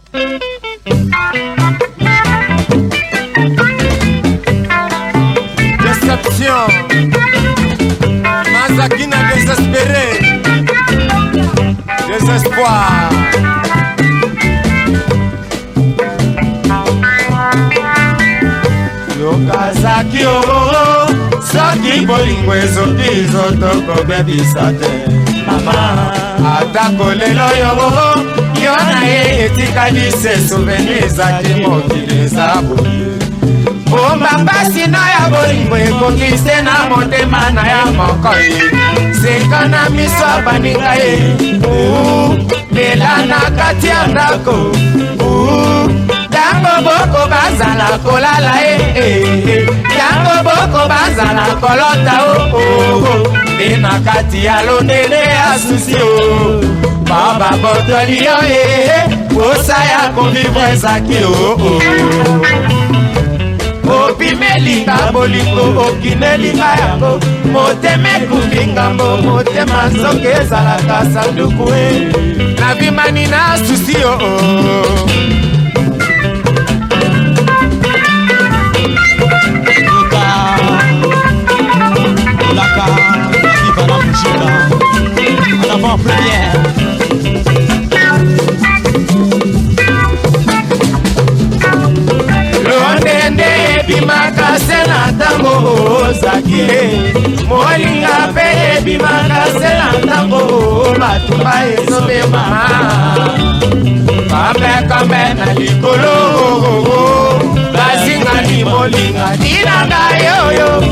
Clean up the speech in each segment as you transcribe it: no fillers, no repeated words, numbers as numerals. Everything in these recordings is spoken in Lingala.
Déception, Mazakina désespéré, désespoir. Yokazaki ororo, soki bolingo ezoki zotoko bebisa te. Mama, atako lelo yororo, yo na ye etikali se souvenir zaki mokili eza boye. Bomba mpasi na ya bolingo ekoki se na motema na ya moko ye. Seka na miso abaninga ye, lela na kati ya ndako. Yango boko bazala kolala yango boko bazala kolota na kati ya londele ya susi baba botoli yo posa ya konvivre ezaki opimelinga bolingo okinelinga yango motema ekumbi ngambo motema soki ezalaka sanduku na bimani na susi Viva la musique en avant-première. Londende bimaka sena tango ozaki molinga pe bimaka sena tango batumba ezobema kambe na likolo bazinga ni molinga dinanga yoyo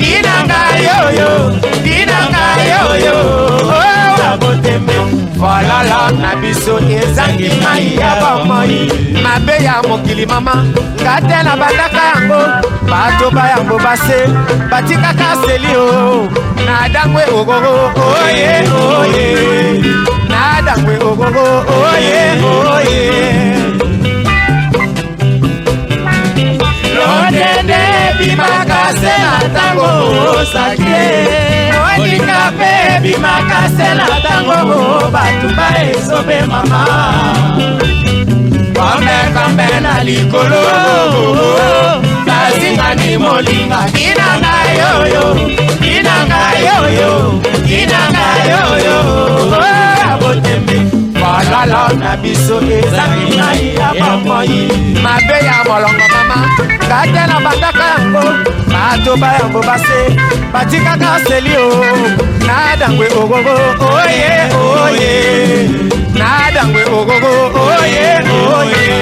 abotembe falala na biso ezangi mai ya bamoi mabe ya mokili mama ngate na bataka yango bato bayango base batikaka seli na dangwe ogogo oye na dangwe ogogo oye Londende bimaka sena tango osake olinga pe bimaka sena tango batumba ezobe mama kambe na likolo bazinga ni molinga kinanga yoyo abotembe falala na biso ezangi mai ya bamoi mabe ya molongo mama ngate na bataka yango bato bayango base batikaka seli na dangwe ogogo oye na dangwe ogogo oye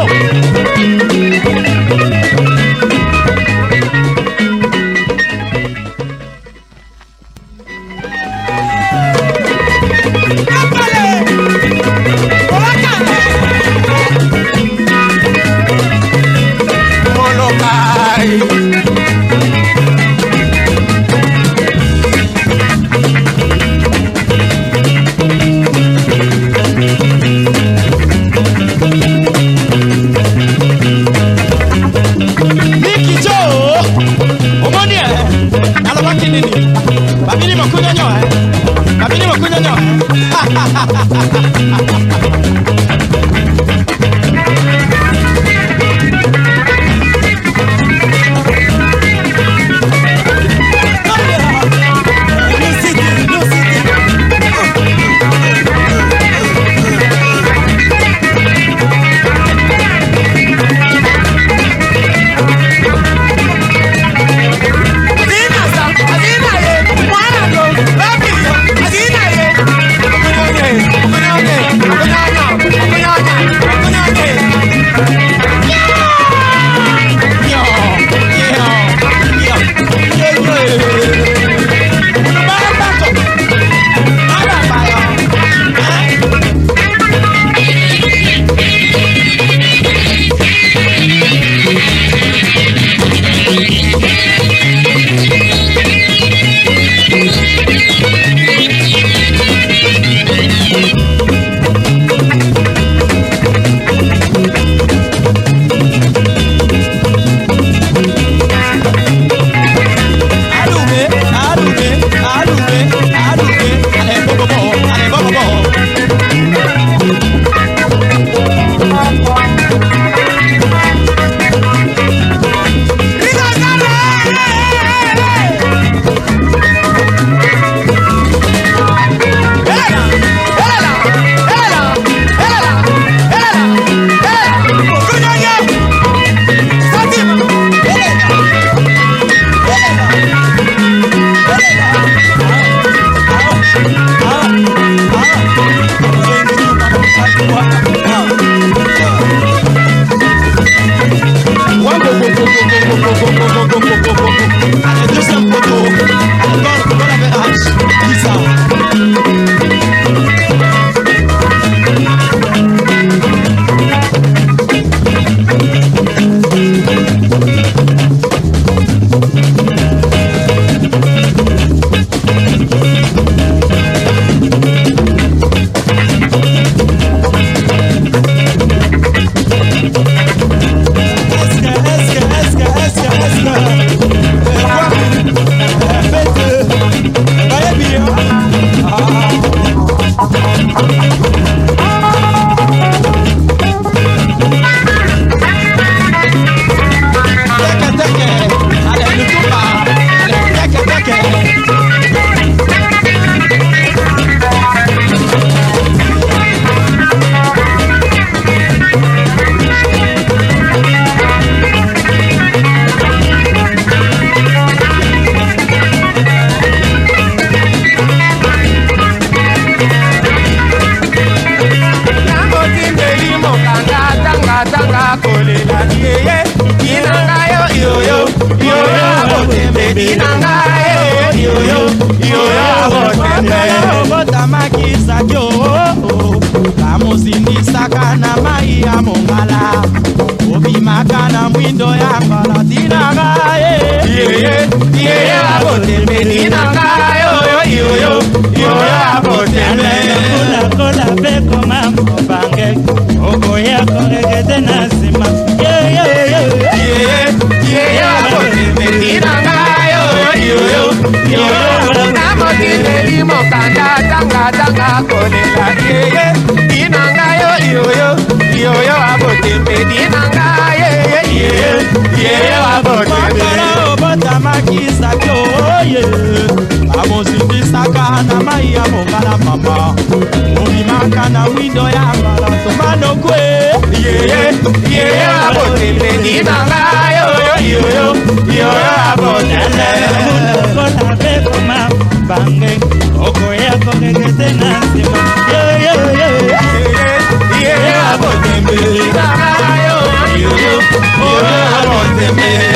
Yeah. Meye